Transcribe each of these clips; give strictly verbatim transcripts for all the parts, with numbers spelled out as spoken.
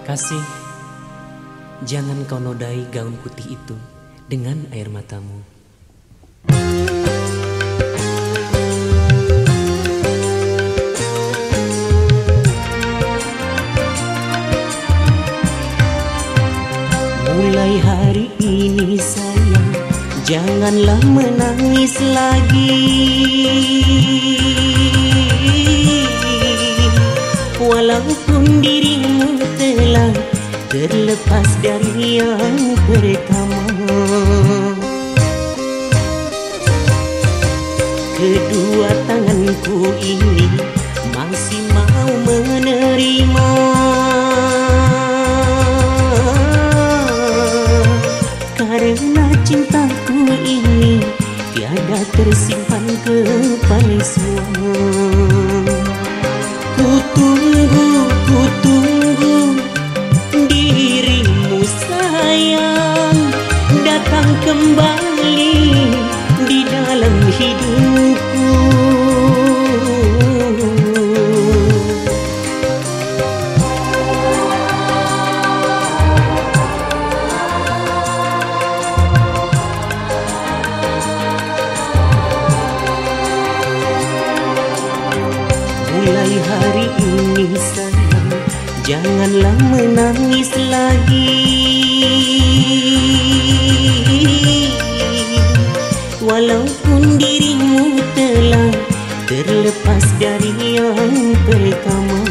Kasih, jangan kau nodai gaun putih itu dengan air matamu. Mulai hari ini sayang, janganlah menangis lagi. Walaupun dirimu telah terlepas dari yang pertama, kedua tanganku ini masih mau menerima. Karena cintaku ini tiada tersimpan kepalsuan. Ku tunggu, ku tunggu dirimu sayang datang kembali di dalam hidupku. Mulai hari ini sayang, janganlah menangis lagi. Walaupun dirimu telah terlepas dari yang pertama.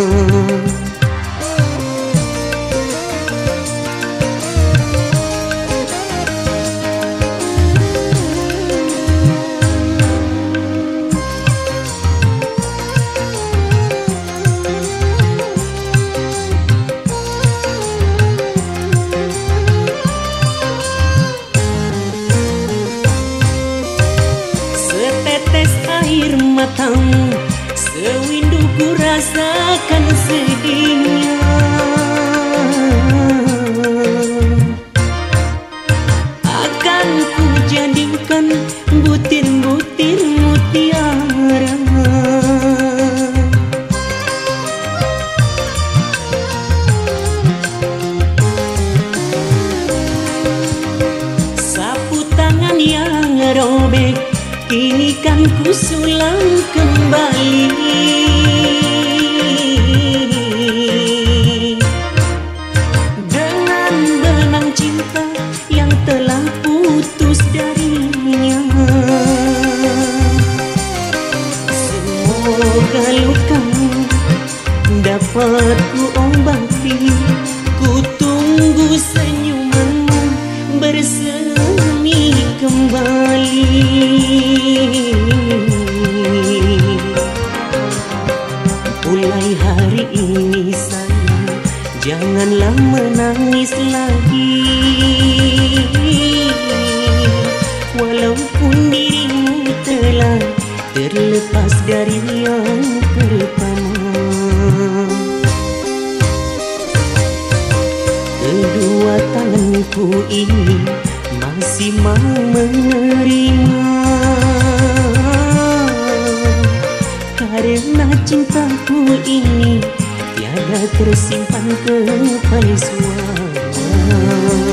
Air matamu sewindu ku rasakan sedihnya. Akan ku jadikan butir-butir mutiara. Sapu tangan yang robek kini kan ku sulam kembali. Dengan benang cinta yang telah putus darinya. Semoga lukamu dapat ku obati. Ku tunggu senyumanmu bersemi kembali. Mulai hari ini sayang, janganlah menangis lagi. Walaupun dirimu telah terlepas dari yang pertama. Kedua tanganku ini masih mau menerima. Karena cintaku ini tiada tersimpan kepalsuan.